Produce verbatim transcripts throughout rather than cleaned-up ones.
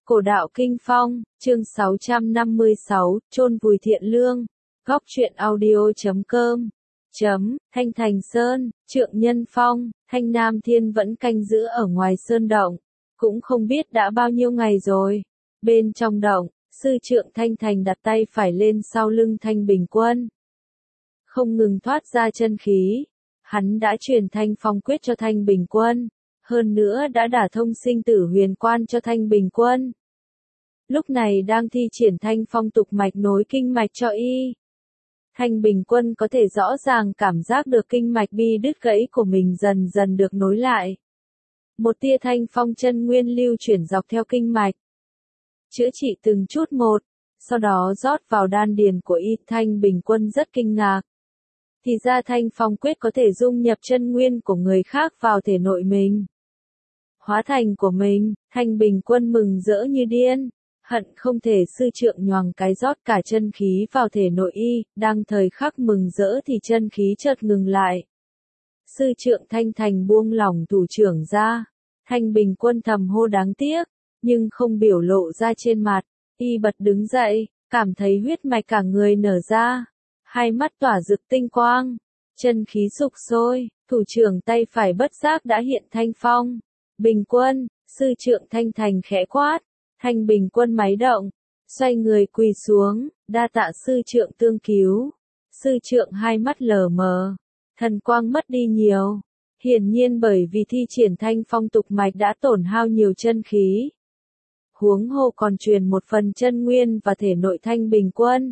Cổ đạo Kinh Phong, chương sáu trăm năm mươi sáu, chôn vùi thiện lương. Góc truyện audio chấm com. Chấm, Thanh Thành Sơn, Trượng Nhân Phong, Thanh Nam Thiên vẫn canh giữ ở ngoài sơn động. Cũng không biết đã bao nhiêu ngày rồi. Bên trong động, sư Trượng Thanh Thành đặt tay phải lên sau lưng Thanh Bình Quân. Không ngừng thoát ra chân khí. Hắn đã truyền Thanh Phong quyết cho Thanh Bình Quân. Hơn nữa đã đả thông sinh tử huyền quan cho Thanh Bình Quân. Lúc này đang thi triển Thanh Phong tục mạch nối kinh mạch cho y. Thanh Bình Quân có thể rõ ràng cảm giác được kinh mạch bi đứt gãy của mình dần dần được nối lại. Một tia Thanh Phong chân nguyên lưu chuyển dọc theo kinh mạch. Chữa trị từng chút một, sau đó rót vào đan điền của y. Thanh Bình Quân rất kinh ngạc. Thì ra Thanh Phong quyết có thể dung nhập chân nguyên của người khác vào thể nội mình. Hóa thành của mình, Thanh Bình Quân mừng rỡ như điên, hận không thể sư trượng nhoàng cái rót cả chân khí vào thể nội y, đang thời khắc mừng rỡ thì chân khí chợt ngừng lại. Sư trượng Thanh Thành buông lỏng thủ trưởng ra, Thanh Bình Quân thầm hô đáng tiếc, nhưng không biểu lộ ra trên mặt, y bật đứng dậy, cảm thấy huyết mạch cả người nở ra, hai mắt tỏa rực tinh quang, chân khí sục sôi, thủ trưởng tay phải bất giác đã hiện Thanh Phong. Bình Quân, sư trượng Thanh Thành khẽ quát, Thanh Bình Quân máy động, xoay người quỳ xuống, đa tạ sư trượng tương cứu. Sư trượng hai mắt lờ mờ, thần quang mất đi nhiều, hiển nhiên bởi vì thi triển Thanh Phong tục mạch đã tổn hao nhiều chân khí. Huống hồ còn truyền một phần chân nguyên và thể nội Thanh Bình Quân.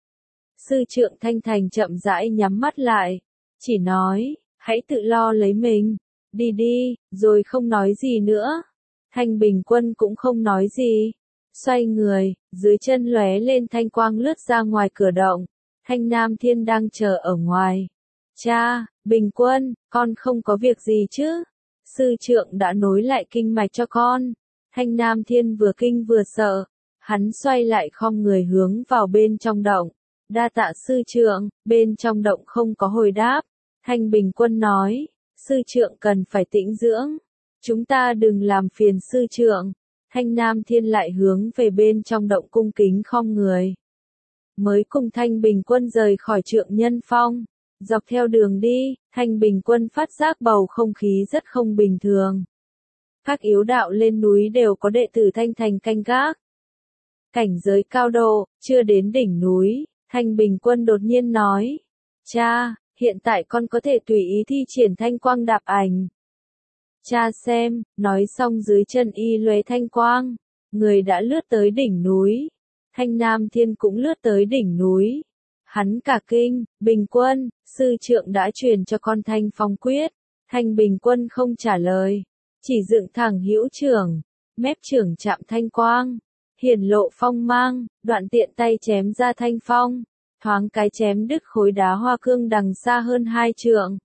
Sư trượng Thanh Thành chậm rãi nhắm mắt lại, chỉ nói, hãy tự lo lấy mình. Đi đi, rồi không nói gì nữa. Thanh Bình Quân cũng không nói gì. Xoay người, dưới chân lóe lên thanh quang lướt ra ngoài cửa động. Thanh Nam Thiên đang chờ ở ngoài. Cha, Bình Quân, con không có việc gì chứ? Sư trượng đã nối lại kinh mạch cho con. Thanh Nam Thiên vừa kinh vừa sợ. Hắn xoay lại khom người hướng vào bên trong động. Đa tạ sư trượng, bên trong động không có hồi đáp. Thanh Bình Quân nói. Sư trượng cần phải tĩnh dưỡng. Chúng ta đừng làm phiền sư trượng. Thanh Nam Thiên lại hướng về bên trong động cung kính khom người. Mới cùng Thanh Bình Quân rời khỏi Trượng Nhân Phong. Dọc theo đường đi, Thanh Bình Quân phát giác bầu không khí rất không bình thường. Các yếu đạo lên núi đều có đệ tử Thanh Thành canh gác. Cảnh giới cao độ, chưa đến đỉnh núi, Thanh Bình Quân đột nhiên nói. Cha, hiện tại con có thể tùy ý thi triển thanh quang đạp ảnh. Cha xem, nói xong dưới chân y lóe thanh quang, người đã lướt tới đỉnh núi. Thanh Nam Thiên cũng lướt tới đỉnh núi. Hắn cả kinh, Bình Quân, sư trượng đã truyền cho con Thanh Phong quyết. Thanh Bình Quân không trả lời, chỉ dựng thẳng hữu trưởng, mép trưởng chạm thanh quang, hiển lộ phong mang, đoạn tiện tay chém ra thanh phong. Thoáng cái chém đứt khối đá hoa cương đằng xa hơn hai trượng.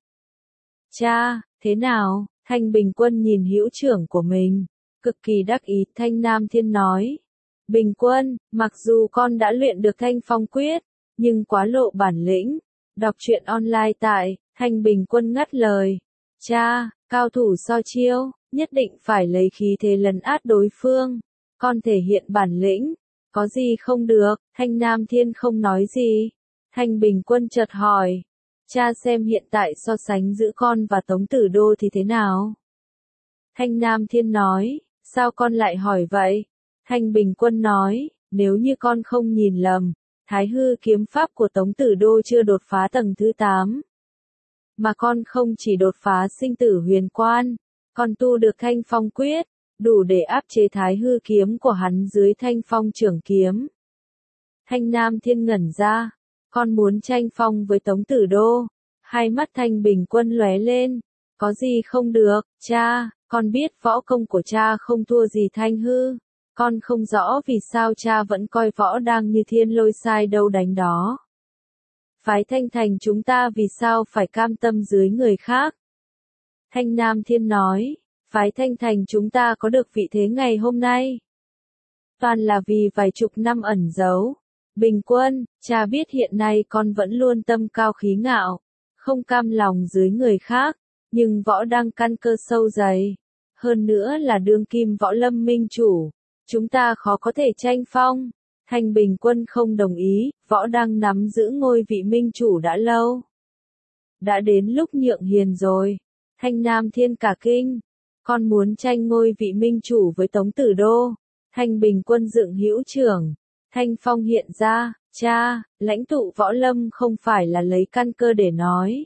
Cha, thế nào? Thanh Bình Quân nhìn hữu trưởng của mình, cực kỳ đắc ý. Thanh Nam Thiên nói. Bình Quân, mặc dù con đã luyện được Thanh Phong quyết, nhưng quá lộ bản lĩnh. Đọc truyện online tại, Thanh Bình Quân ngắt lời. Cha, cao thủ so chiêu, nhất định phải lấy khí thế lấn át đối phương. Con thể hiện bản lĩnh. Có gì không được? Thanh Nam Thiên không nói gì. Thanh Bình Quân chợt hỏi. Cha xem hiện tại so sánh giữa con và Tống Tử Đô thì thế nào? Thanh Nam Thiên nói. Sao con lại hỏi vậy? Thanh Bình Quân nói. Nếu như con không nhìn lầm, Thái Hư kiếm pháp của Tống Tử Đô chưa đột phá tầng thứ tám. Mà con không chỉ đột phá sinh tử huyền quan, còn tu được Thanh Phong quyết. Đủ để áp chế Thái Hư kiếm của hắn dưới Thanh Phong trưởng kiếm. Thanh Nam Thiên ngẩn ra, con muốn tranh phong với Tống Tử Đô. Hai mắt Thanh Bình Quân lóe lên, có gì không được, cha, con biết võ công của cha không thua gì Thanh Hư. Con không rõ vì sao cha vẫn coi võ đang như thiên lôi sai đâu đánh đó. Phái Thanh Thành chúng ta vì sao phải cam tâm dưới người khác? Thanh Nam Thiên nói. Phái Thanh Thành chúng ta có được vị thế ngày hôm nay, toàn là vì vài chục năm ẩn giấu. Bình Quân, cha biết hiện nay con vẫn luôn tâm cao khí ngạo, không cam lòng dưới người khác, nhưng võ đang căn cơ sâu dày. Hơn nữa là đương kim võ lâm minh chủ, chúng ta khó có thể tranh phong. Thanh Bình Quân không đồng ý, Võ Đăng nắm giữ ngôi vị minh chủ đã lâu. Đã đến lúc nhượng hiền rồi. Thanh Nam Thiên cả kinh. Con muốn tranh ngôi vị minh chủ với Tống Tử Đô. Thanh Bình Quân dựng hữu trưởng. Thanh phong hiện ra, cha, lãnh tụ võ lâm không phải là lấy căn cơ để nói.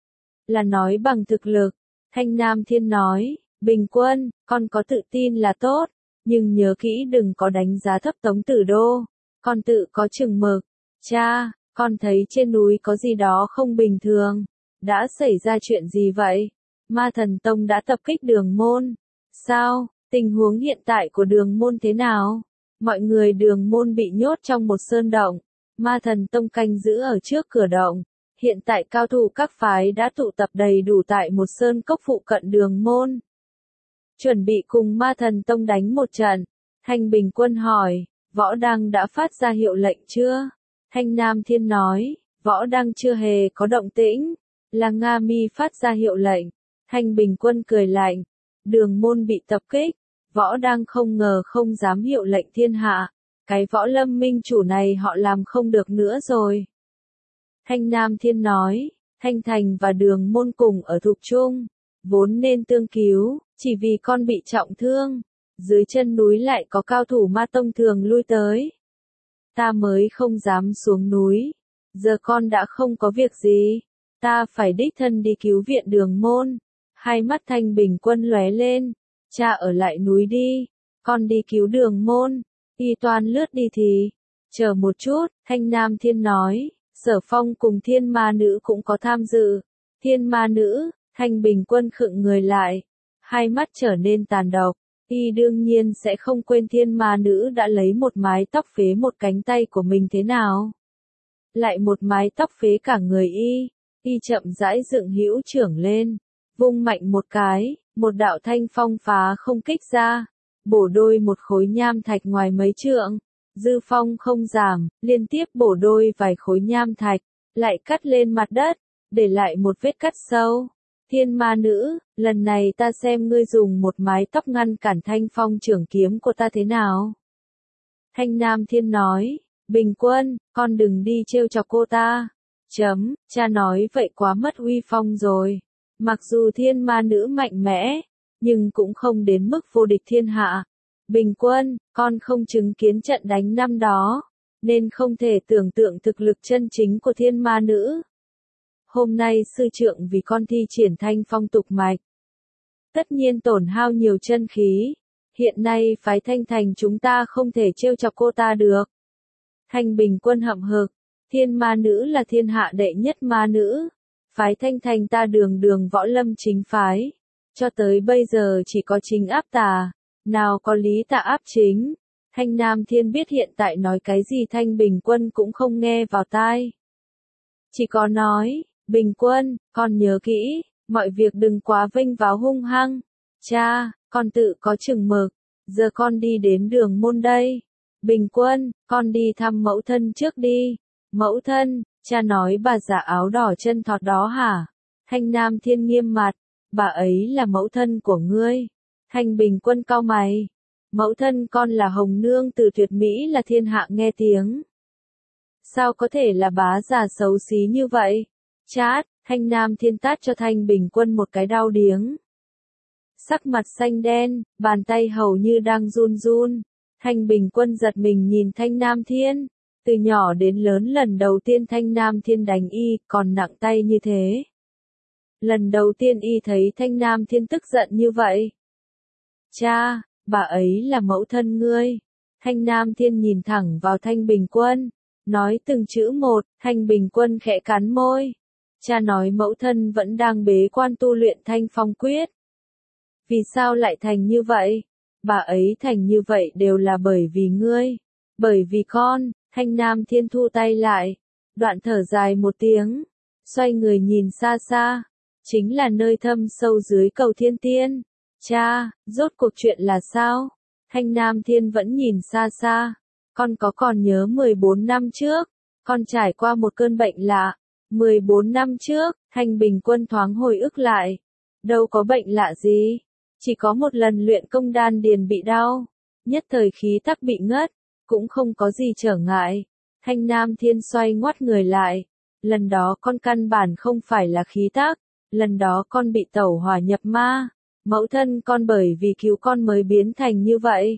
Là nói bằng thực lực. Thanh Nam Thiên nói, Bình Quân, con có tự tin là tốt, nhưng nhớ kỹ đừng có đánh giá thấp Tống Tử Đô. Con tự có chừng mực. Cha, con thấy trên núi có gì đó không bình thường. Đã xảy ra chuyện gì vậy? Ma Thần Tông đã tập kích Đường Môn. Sao? Tình huống hiện tại của Đường Môn thế nào? Mọi người Đường Môn bị nhốt trong một sơn động. Ma Thần Tông canh giữ ở trước cửa động. Hiện tại cao thủ các phái đã tụ tập đầy đủ tại một sơn cốc phụ cận Đường Môn. Chuẩn bị cùng Ma Thần Tông đánh một trận. Thanh Bình Quân hỏi, Võ Đăng đã phát ra hiệu lệnh chưa? Thanh Nam Thiên nói, Võ Đăng chưa hề có động tĩnh. Là Nga Mi phát ra hiệu lệnh. Thanh Bình Quân cười lạnh. Đường Môn bị tập kích. Võ Đăng không ngờ không dám hiệu lệnh thiên hạ. Cái võ lâm minh chủ này họ làm không được nữa rồi. Thanh Nam Thiên nói, Thanh Thành và Đường Môn cùng ở Thục Trung. Vốn nên tương cứu, chỉ vì con bị trọng thương. Dưới chân núi lại có cao thủ Ma Tông thường lui tới. Ta mới không dám xuống núi. Giờ con đã không có việc gì. Ta phải đích thân đi cứu viện Đường Môn. Hai mắt Thanh Bình Quân lóe lên. Cha ở lại núi đi. Con đi cứu Đường Môn. Y Toan lướt đi thì. Chờ một chút, Thanh Nam Thiên nói. Sở Phong cùng Thiên Ma Nữ cũng có tham dự. Thiên Ma Nữ, Thanh Bình Quân khựng người lại. Hai mắt trở nên tàn độc. Y đương nhiên sẽ không quên Thiên Ma Nữ đã lấy một mái tóc phế một cánh tay của mình thế nào. Lại một mái tóc phế cả người Y. Y chậm rãi dựng hữu trưởng lên. Vung mạnh một cái, một đạo thanh phong phá không kích ra. Bổ đôi một khối nham thạch ngoài mấy trượng. Dư phong không giảm, liên tiếp bổ đôi vài khối nham thạch. Lại cắt lên mặt đất, để lại một vết cắt sâu. Thiên Ma Nữ, lần này ta xem ngươi dùng một mái tóc ngăn cản thanh phong trưởng kiếm của ta thế nào. Thanh Nam Thiên nói, Bình Quân, con đừng đi trêu chọc cô ta. Chấm, cha nói vậy quá mất uy phong rồi. Mặc dù Thiên Ma Nữ mạnh mẽ, nhưng cũng không đến mức vô địch thiên hạ. Bình Quân, con không chứng kiến trận đánh năm đó, nên không thể tưởng tượng thực lực chân chính của Thiên Ma Nữ. Hôm nay sư trượng vì con thi triển thanh phong tục mạch. Tất nhiên tổn hao nhiều chân khí. Hiện nay phái Thanh Thành chúng ta không thể trêu chọc cô ta được. Thanh Bình Quân hậm hực. Thiên Ma Nữ là thiên hạ đệ nhất ma nữ. Phái Thanh Thành ta đường đường võ lâm chính phái. Cho tới bây giờ chỉ có chính áp tà. Nào có lý tà áp chính. Thanh Nam Thiên biết hiện tại nói cái gì Thanh Bình Quân cũng không nghe vào tai. Chỉ có nói, Bình Quân, con nhớ kỹ, mọi việc đừng quá vênh váo hung hăng. Cha, con tự có chừng mực. Giờ con đi đến Đường Môn đây. Bình Quân, con đi thăm mẫu thân trước đi. Mẫu thân, cha nói bà già áo đỏ chân thọt đó hả? Thanh Nam Thiên nghiêm mặt, bà ấy là mẫu thân của ngươi. Thanh Bình Quân cau mày. Mẫu thân con là Hồng Nương từ Tuyệt Mỹ là thiên hạ nghe tiếng. Sao có thể là bá già xấu xí như vậy? Chát, Thanh Nam Thiên tát cho Thanh Bình Quân một cái đau điếng. Sắc mặt xanh đen, bàn tay hầu như đang run run. Thanh Bình Quân giật mình nhìn Thanh Nam Thiên. Từ nhỏ đến lớn lần đầu tiên Thanh Nam Thiên đánh y, còn nặng tay như thế. Lần đầu tiên y thấy Thanh Nam Thiên tức giận như vậy. Cha, bà ấy là mẫu thân ngươi. Thanh Nam Thiên nhìn thẳng vào Thanh Bình Quân. Nói từng chữ một, Thanh Bình Quân khẽ cắn môi. Cha nói mẫu thân vẫn đang bế quan tu luyện Thanh Phong Quyết. Vì sao lại thành như vậy? Bà ấy thành như vậy đều là bởi vì ngươi. Bởi vì con. Thanh Nam Thiên thu tay lại. Đoạn thở dài một tiếng. Xoay người nhìn xa xa. Chính là nơi thâm sâu dưới cầu Thiên Tiên. Cha, rốt cuộc chuyện là sao? Thanh Nam Thiên vẫn nhìn xa xa. Con có còn nhớ mười bốn năm trước. Con trải qua một cơn bệnh lạ. mười bốn năm trước, Thanh Bình Quân thoáng hồi ức lại. Đâu có bệnh lạ gì. Chỉ có một lần luyện công đan điền bị đau. nhất thời khí tắc bị ngất, cũng không có gì trở ngại. Thanh Nam Thiên xoay ngoắt người lại, lần đó con căn bản không phải là khí tắc, lần đó con bị tẩu hỏa nhập ma, mẫu thân con bởi vì cứu con mới biến thành như vậy.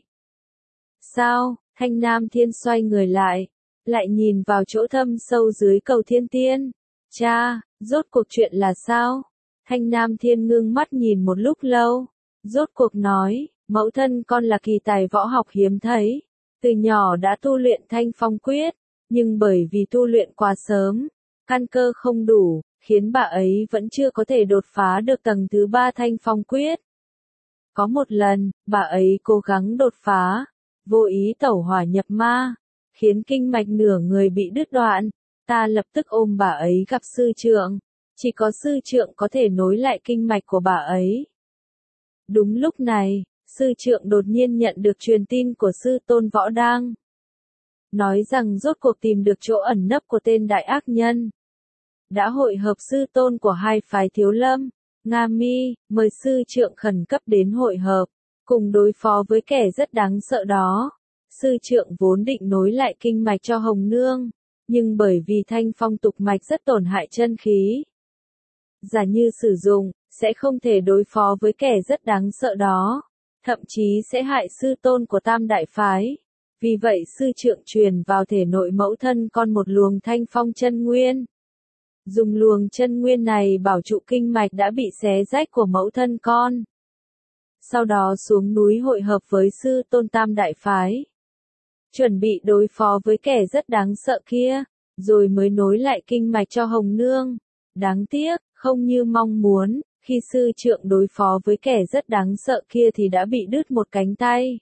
Sao? Thanh Nam Thiên xoay người lại, lại nhìn vào chỗ thâm sâu dưới cầu thiên tiên. Cha, rốt cuộc chuyện là sao? Thanh Nam Thiên ngưng mắt nhìn một lúc lâu, rốt cuộc nói, mẫu thân con là kỳ tài võ học hiếm thấy, từ nhỏ đã tu luyện Thanh Phong Quyết, nhưng bởi vì tu luyện quá sớm, căn cơ không đủ, khiến bà ấy vẫn chưa có thể đột phá được tầng thứ ba Thanh Phong Quyết. Có một lần, bà ấy cố gắng đột phá, vô ý tẩu hỏa nhập ma, khiến kinh mạch nửa người bị đứt đoạn. Ta lập tức ôm bà ấy gặp sư trượng, chỉ có sư trượng có thể nối lại kinh mạch của bà ấy. Đúng lúc này, sư trượng đột nhiên nhận được truyền tin của sư tôn Võ Đang, nói rằng rốt cuộc tìm được chỗ ẩn nấp của tên đại ác nhân. Đã hội hợp sư tôn của hai phái Thiếu Lâm, Nga Mi, mời sư trượng khẩn cấp đến hội hợp, cùng đối phó với kẻ rất đáng sợ đó. Sư trượng vốn định nối lại kinh mạch cho Hồng Nương, nhưng bởi vì Thanh Phong tục mạch rất tổn hại chân khí, giả như sử dụng, sẽ không thể đối phó với kẻ rất đáng sợ đó, thậm chí sẽ hại sư tôn của Tam Đại Phái. Vì vậy sư trượng truyền vào thể nội mẫu thân con một luồng Thanh Phong chân nguyên. Dùng luồng chân nguyên này bảo trụ kinh mạch đã bị xé rách của mẫu thân con. Sau đó xuống núi hội hợp với sư tôn Tam Đại Phái, chuẩn bị đối phó với kẻ rất đáng sợ kia, rồi mới nối lại kinh mạch cho Hồng Nương. Đáng tiếc, không như mong muốn, khi sư trượng đối phó với kẻ rất đáng sợ kia thì đã bị đứt một cánh tay.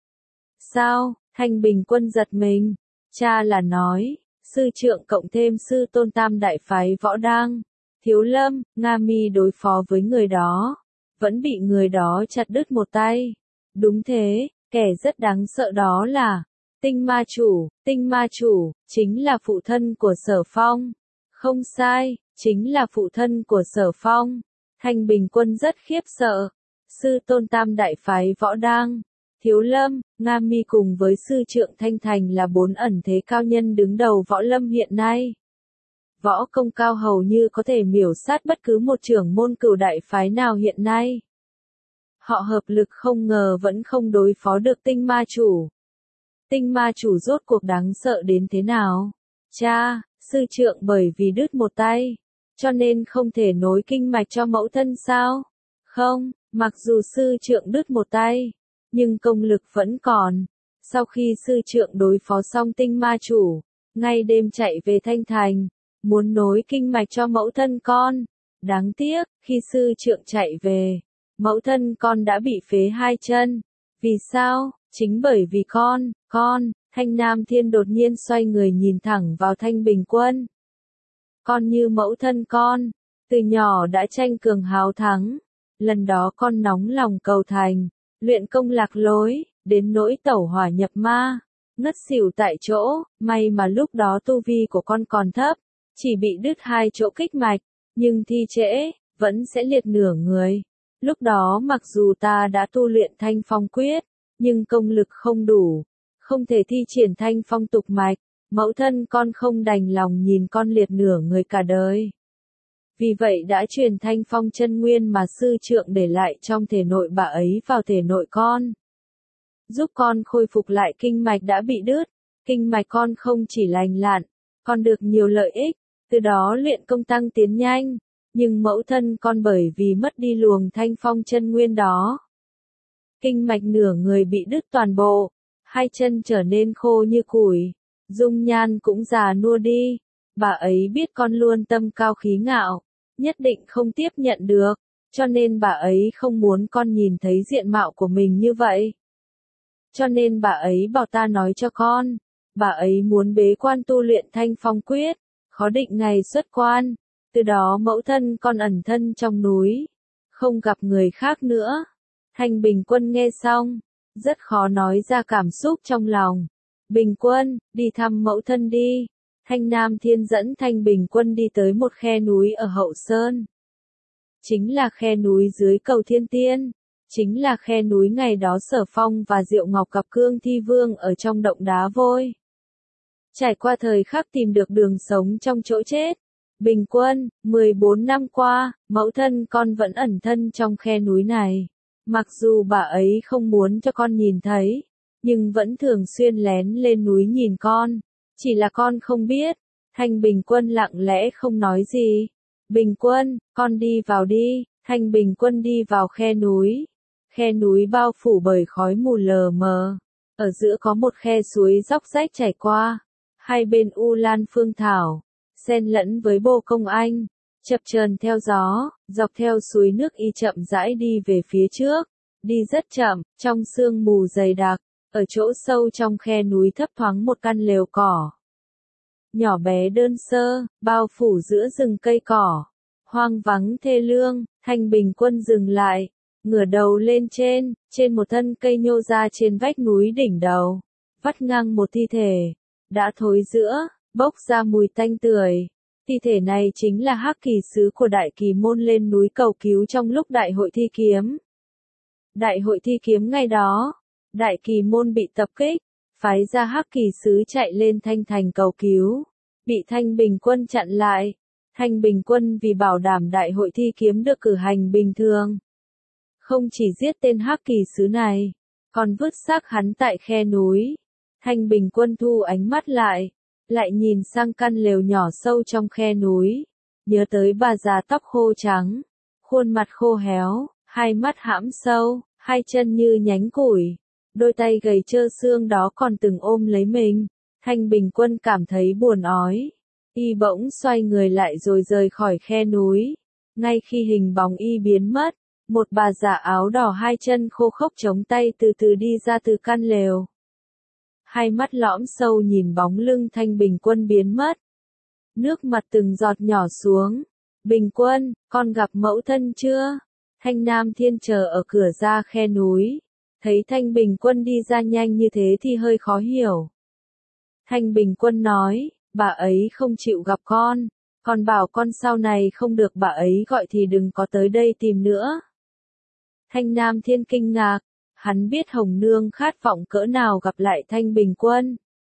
Sao? Thanh Bình Quân giật mình. Cha là nói, sư trượng cộng thêm sư tôn Tam Đại Phái Võ Đang, Thiếu Lâm, Nga Mi đối phó với người đó, vẫn bị người đó chặt đứt một tay. Đúng thế, kẻ rất đáng sợ đó là Tinh Ma Chủ. Tinh Ma Chủ chính là phụ thân của Sở Phong. Không sai, chính là phụ thân của Sở Phong. Thanh Bình Quân rất khiếp sợ. Sư tôn Tam Đại Phái Võ Đang, Thiếu Lâm, Nga Mi cùng với sư trượng Thanh Thành là bốn ẩn thế cao nhân đứng đầu võ lâm hiện nay. Võ công cao hầu như có thể miểu sát bất cứ một trưởng môn cửu đại phái nào hiện nay. Họ hợp lực không ngờ vẫn không đối phó được Tinh Ma Chủ. Tinh Ma Chủ rốt cuộc đáng sợ đến thế nào? Cha, sư trượng bởi vì đứt một tay, cho nên không thể nối kinh mạch cho mẫu thân sao? Không, mặc dù sư trượng đứt một tay, nhưng công lực vẫn còn. Sau khi sư trượng đối phó xong Tinh Ma Chủ, ngay đêm chạy về Thanh Thành, muốn nối kinh mạch cho mẫu thân con. Đáng tiếc, khi sư trượng chạy về, mẫu thân con đã bị phế hai chân. Vì sao? Chính bởi vì con, con, Thanh Nam Thiên đột nhiên xoay người nhìn thẳng vào Thanh Bình Quân. Con như mẫu thân con, từ nhỏ đã tranh cường hào thắng. Lần đó con nóng lòng cầu thành, luyện công lạc lối, đến nỗi tẩu hỏa nhập ma, ngất xỉu tại chỗ. May mà lúc đó tu vi của con còn thấp, chỉ bị đứt hai chỗ kích mạch, nhưng thi trễ, vẫn sẽ liệt nửa người. Lúc đó mặc dù ta đã tu luyện Thanh Phong Quyết, nhưng công lực không đủ, không thể thi triển Thanh Phong tục mạch. Mẫu thân con không đành lòng nhìn con liệt nửa người cả đời. Vì vậy đã truyền Thanh Phong chân nguyên mà sư trượng để lại trong thể nội bà ấy vào thể nội con, giúp con khôi phục lại kinh mạch đã bị đứt. Kinh mạch con không chỉ lành lặn, còn được nhiều lợi ích, từ đó luyện công tăng tiến nhanh. Nhưng mẫu thân con bởi vì mất đi luồng Thanh Phong chân nguyên đó, kinh mạch nửa người bị đứt toàn bộ, hai chân trở nên khô như củi, dung nhan cũng già nua đi. Bà ấy biết con luôn tâm cao khí ngạo, nhất định không tiếp nhận được, cho nên bà ấy không muốn con nhìn thấy diện mạo của mình như vậy. Cho nên bà ấy bảo ta nói cho con, bà ấy muốn bế quan tu luyện Thanh Phong Quyết, khó định ngày xuất quan. Từ đó mẫu thân con ẩn thân trong núi, không gặp người khác nữa. Thanh Bình Quân nghe xong, rất khó nói ra cảm xúc trong lòng. Bình Quân, đi thăm mẫu thân đi. Thanh Nam Thiên dẫn Thanh Bình Quân đi tới một khe núi ở Hậu Sơn. Chính là khe núi dưới cầu Thiên Tiên. chính là khe núi ngày đó Sở Phong và Diệu Ngọc gặp Cương Thi Vương ở trong động đá vôi. Trải qua thời khắc tìm được đường sống trong chỗ chết. Bình Quân, mười bốn năm qua, mẫu thân con vẫn ẩn thân trong khe núi này. Mặc dù bà ấy không muốn cho con nhìn thấy, nhưng vẫn thường xuyên lén lên núi nhìn con. Chỉ là con không biết. Thanh Bình Quân lặng lẽ không nói gì. Bình Quân, con đi vào đi. Thanh Bình Quân đi vào khe núi. Khe núi bao phủ bởi khói mù lờ mờ. Ở giữa có một khe suối róc rách chảy qua. Hai bên u lan phương thảo, xen lẫn với bồ công anh, chập chờn theo gió, dọc theo suối nước y chậm rãi đi về phía trước, đi rất chậm, trong sương mù dày đặc, ở chỗ sâu trong khe núi thấp thoáng một căn lều cỏ. Nhỏ bé đơn sơ, bao phủ giữa rừng cây cỏ, hoang vắng thê lương. Thanh Bình Quân dừng lại, ngửa đầu lên trên, trên một thân cây nhô ra trên vách núi đỉnh đầu, vắt ngang một thi thể, đã thối rữa, bốc ra mùi tanh tưởi. Thi thể này chính là Hắc Kỳ sứ của Đại Kỳ môn lên núi cầu cứu trong lúc Đại hội thi kiếm. Đại hội thi kiếm ngày đó, Đại Kỳ môn bị tập kích, phái ra Hắc Kỳ sứ chạy lên Thanh Thành cầu cứu, bị Thanh Bình Quân chặn lại. Thanh Bình Quân vì bảo đảm Đại hội thi kiếm được cử hành bình thường, không chỉ giết tên Hắc Kỳ sứ này, còn vứt xác hắn tại khe núi. Thanh Bình Quân thu ánh mắt lại, lại nhìn sang căn lều nhỏ sâu trong khe núi, nhớ tới bà già tóc khô trắng, khuôn mặt khô héo, hai mắt hãm sâu, hai chân như nhánh củi, đôi tay gầy trơ xương đó còn từng ôm lấy mình. Thanh Bình Quân cảm thấy buồn ói, y bỗng xoay người lại rồi rời khỏi khe núi. Ngay khi hình bóng y biến mất, một bà già áo đỏ hai chân khô khốc chống tay từ từ đi ra từ căn lều. Hai mắt lõm sâu nhìn bóng lưng Thanh Bình Quân biến mất. Nước mặt từng giọt nhỏ xuống. Bình Quân, con gặp mẫu thân chưa? Thanh Nam Thiên chờ ở cửa ra khe núi. Thấy Thanh Bình Quân đi ra nhanh như thế thì hơi khó hiểu. Thanh Bình Quân nói, bà ấy không chịu gặp con. Còn bảo con sau này không được bà ấy gọi thì đừng có tới đây tìm nữa. Thanh Nam Thiên kinh ngạc. Hắn biết Hồng Nương khát vọng cỡ nào gặp lại Thanh Bình Quân.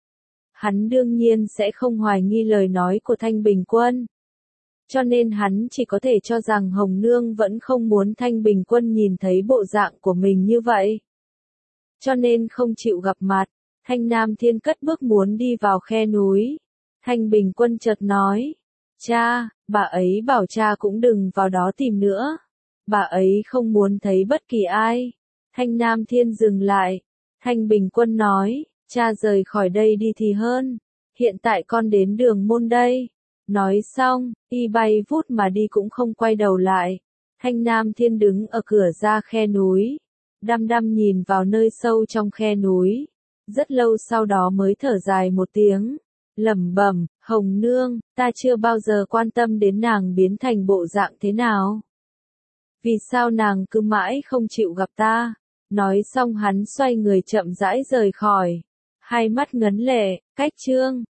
Hắn đương nhiên sẽ không hoài nghi lời nói của Thanh Bình Quân. Cho nên hắn chỉ có thể cho rằng Hồng Nương vẫn không muốn Thanh Bình Quân nhìn thấy bộ dạng của mình như vậy. Cho nên không chịu gặp mặt. Thanh Nam Thiên cất bước muốn đi vào khe núi. Thanh Bình Quân chợt nói, cha, bà ấy bảo cha cũng đừng vào đó tìm nữa. Bà ấy không muốn thấy bất kỳ ai. Thanh Nam Thiên dừng lại. Thanh Bình Quân nói, cha rời khỏi đây đi thì hơn. Hiện tại con đến đường môn đây. Nói xong, y bay vút mà đi cũng không quay đầu lại. Thanh Nam Thiên đứng ở cửa ra khe núi, đăm đăm nhìn vào nơi sâu trong khe núi. Rất lâu sau đó mới thở dài một tiếng, lẩm bẩm, Hồng Nương, ta chưa bao giờ quan tâm đến nàng biến thành bộ dạng thế nào. Vì sao nàng cứ mãi không chịu gặp ta? Nói xong hắn xoay người chậm rãi rời khỏi. Hai mắt ngấn lệ, cách chương.